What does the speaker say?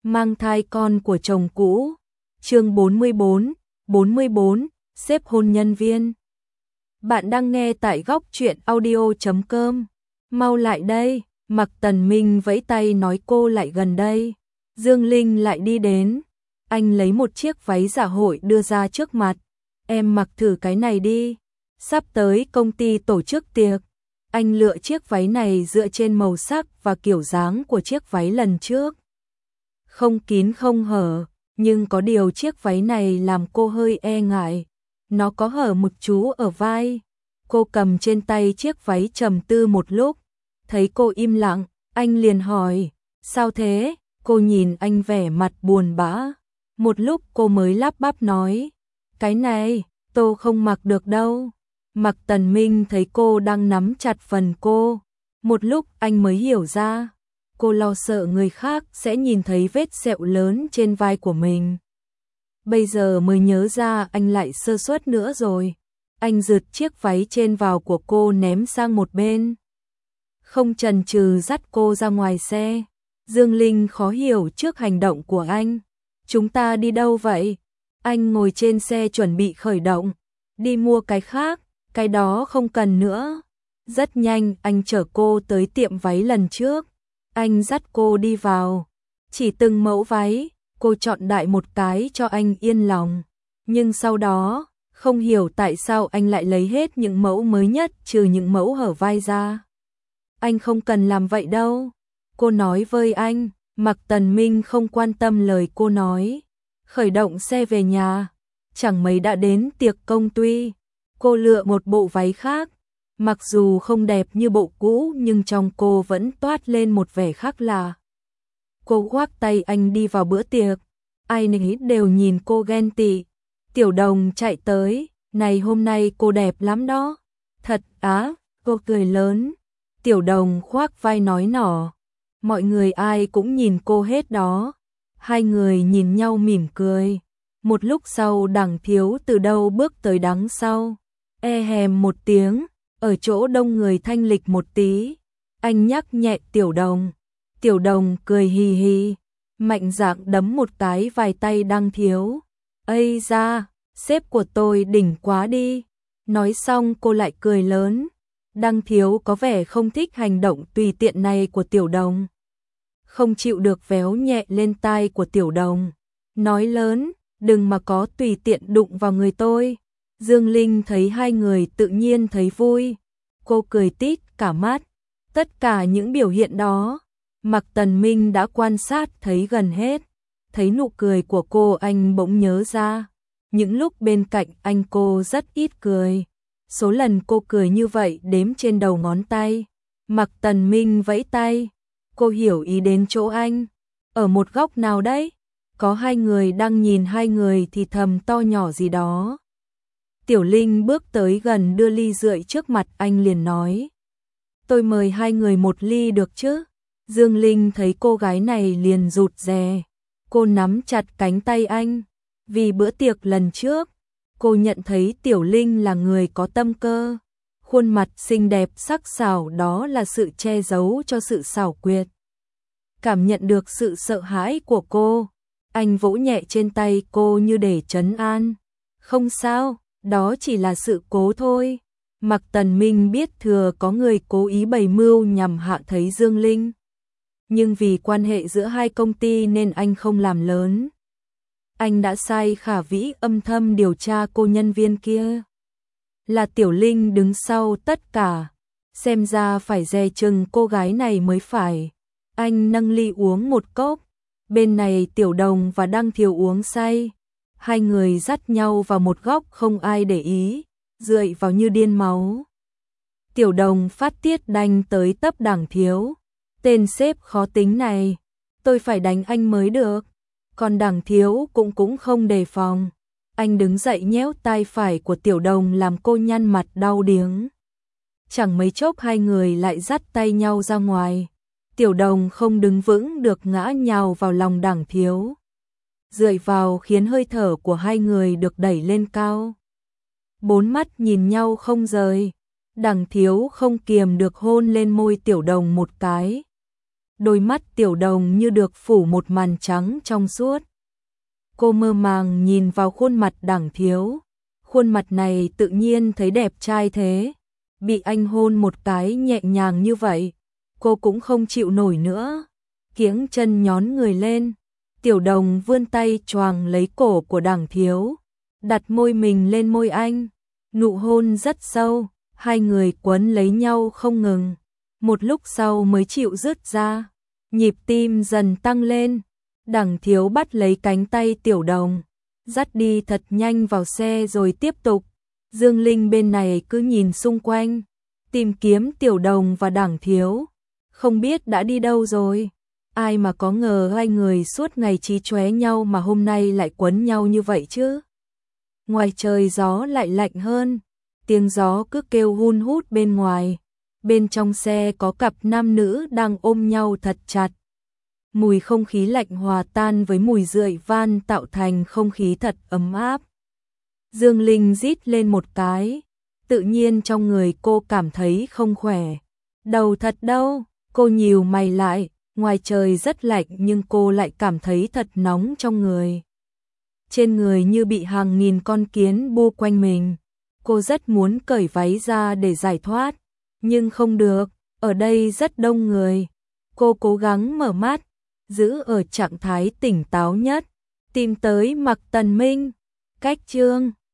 mang thai con của chồng cũ. Chương 44, xếp hôn nhân viên. Bạn đang nghe tại góc truyện audio.com. Mau lại đây, Mạc Tần Minh vẫy tay nói cô lại gần đây. Dương Linh lại đi đến. Anh lấy một chiếc váy dạ hội đưa ra trước mặt. Em mặc thử cái này đi. Sắp tới công ty tổ chức tiệc. Anh lựa chiếc váy này dựa trên màu sắc và kiểu dáng của chiếc váy lần trước. Không kín không hở, nhưng có điều chiếc váy này làm cô hơi e ngại. Nó có hở một chú ở vai. Cô cầm trên tay chiếc váy trầm tư một lúc. Thấy cô im lặng, anh liền hỏi, sao thế? Cô nhìn anh vẻ mặt buồn bã. Một lúc cô mới lắp bắp nói, cái này, tôi không mặc được đâu. Mạc Tần Minh thấy cô đang nắm chặt phần cô. Một lúc anh mới hiểu ra. Cô lo sợ người khác sẽ nhìn thấy vết sẹo lớn trên vai của mình. Bây giờ mới nhớ ra anh lại sơ suất nữa rồi. Anh giật chiếc váy trên vào của cô ném sang một bên. Không chần chừ dắt cô ra ngoài xe. Dương Linh khó hiểu trước hành động của anh. Chúng ta đi đâu vậy? Anh ngồi trên xe chuẩn bị khởi động. Đi mua cái khác, cái đó không cần nữa. Rất nhanh anh chở cô tới tiệm váy lần trước. Anh dắt cô đi vào. Chỉ từng mẫu váy, cô chọn đại một cái cho anh yên lòng. Nhưng sau đó, không hiểu tại sao anh lại lấy hết những mẫu mới nhất trừ những mẫu hở vai ra. Anh không cần làm vậy đâu. Cô nói với anh. Mạc Tần Minh không quan tâm lời cô nói. Khởi động xe về nhà. Chẳng mấy đã đến tiệc công ty. Cô lựa một bộ váy khác. Mặc dù không đẹp như bộ cũ nhưng trong cô vẫn toát lên một vẻ khác lạ. Cô khoác tay anh đi vào bữa tiệc. Ai nấy đều nhìn cô ghen tị. Tiểu Đồng chạy tới. Này hôm nay cô đẹp lắm đó. Thật á, cô cười lớn. Tiểu Đồng khoác vai nói nỏ. Mọi người ai cũng nhìn cô hết đó. Hai người nhìn nhau mỉm cười. Một lúc sau Đằng Thiếu từ đâu bước tới đằng sau. E hèm một tiếng. Ở chỗ đông người thanh lịch một tí. Anh nhắc nhẹ Tiểu Đồng. Tiểu Đồng cười hì hì. Mạnh dạn đấm một cái vài tay Đằng Thiếu. Ây da, sếp của tôi đỉnh quá đi. Nói xong cô lại cười lớn. Đằng Thiếu có vẻ không thích hành động tùy tiện này của Tiểu Đồng. Không chịu được véo nhẹ lên tai của Tiểu Đồng. Nói lớn, đừng mà có tùy tiện đụng vào người tôi. Dương Linh thấy hai người tự nhiên thấy vui. Cô cười tít cả mắt. Tất cả những biểu hiện đó, Mạc Tần Minh đã quan sát thấy gần hết. Thấy nụ cười của cô anh bỗng nhớ ra. Những lúc bên cạnh anh cô rất ít cười. Số lần cô cười như vậy đếm trên đầu ngón tay. Mạc Tần Minh vẫy tay. Cô hiểu ý đến chỗ anh. Ở một góc nào đấy, có hai người đang nhìn hai người thì thầm to nhỏ gì đó. Tiểu Linh bước tới gần đưa ly rượu trước mặt anh liền nói. Tôi mời hai người một ly được chứ? Dương Linh thấy cô gái này liền rụt rè. Cô nắm chặt cánh tay anh. Vì bữa tiệc lần trước, cô nhận thấy Tiểu Linh là người có tâm cơ. Khuôn mặt xinh đẹp sắc sảo đó là sự che giấu cho sự xảo quyệt. Cảm nhận được sự sợ hãi của cô, anh vỗ nhẹ trên tay cô như để trấn an. Không sao, đó chỉ là sự cố thôi. Mạc Tần Minh biết thừa có người cố ý bày mưu nhằm hạ thấy Dương Linh. Nhưng vì quan hệ giữa hai công ty nên anh không làm lớn. Anh đã sai Khả Vĩ âm thầm điều tra cô nhân viên kia. Là Tiểu Linh đứng sau tất cả. Xem ra phải dè chừng cô gái này mới phải. Anh nâng ly uống một cốc. Bên này Tiểu Đồng và Đăng Thiếu uống say. Hai người dắt nhau vào một góc không ai để ý. Rượi vào như điên máu. Tiểu Đồng phát tiết đánh tới tấp Đằng Thiếu. Tên sếp khó tính này. Tôi phải đánh anh mới được. Còn Đằng Thiếu cũng không đề phòng. Anh đứng dậy nhéo tay phải của Tiểu Đồng làm cô nhăn mặt đau điếng. Chẳng mấy chốc hai người lại dắt tay nhau ra ngoài. Tiểu Đồng không đứng vững được ngã nhào vào lòng Đằng Thiếu. Rượi vào khiến hơi thở của hai người được đẩy lên cao. Bốn mắt nhìn nhau không rời. Đằng Thiếu không kiềm được hôn lên môi Tiểu Đồng một cái. đôi mắt Tiểu Đồng như được phủ một màn trắng trong suốt. Cô mơ màng nhìn vào khuôn mặt Đằng Thiếu, khuôn mặt này tự nhiên thấy đẹp trai thế, bị anh hôn một cái nhẹ nhàng như vậy, cô cũng không chịu nổi nữa, kiếng chân nhón người lên. Tiểu Đồng vươn tay choàng lấy cổ của Đằng Thiếu, đặt môi mình lên môi anh, nụ hôn rất sâu, hai người quấn lấy nhau không ngừng, một lúc sau mới chịu dứt ra, nhịp tim dần tăng lên. Đằng Thiếu bắt lấy cánh tay Tiểu Đồng, dắt đi thật nhanh vào xe rồi tiếp tục. Dương Linh bên này cứ nhìn xung quanh, tìm kiếm Tiểu Đồng và Đằng Thiếu, không biết đã đi đâu rồi. Ai mà có ngờ hai người suốt ngày chí chóe nhau mà hôm nay lại quấn nhau như vậy chứ. Ngoài trời gió lại lạnh hơn, tiếng gió cứ kêu hun hút bên ngoài. Bên trong xe có cặp nam nữ đang ôm nhau thật chặt. Mùi không khí lạnh hòa tan với mùi rượu vang tạo thành không khí thật ấm áp. Dương Linh rít lên một cái, tự nhiên trong người cô cảm thấy không khỏe. Đầu thật đau, cô nhíu mày lại, ngoài trời rất lạnh nhưng cô lại cảm thấy thật nóng trong người. Trên người như bị hàng nghìn con kiến bu quanh mình. Cô rất muốn cởi váy ra để giải thoát, nhưng không được, ở đây rất đông người. Cô cố gắng mở mắt, giữ ở trạng thái tỉnh táo nhất, tìm tới Mạc Tần Minh. Cách chương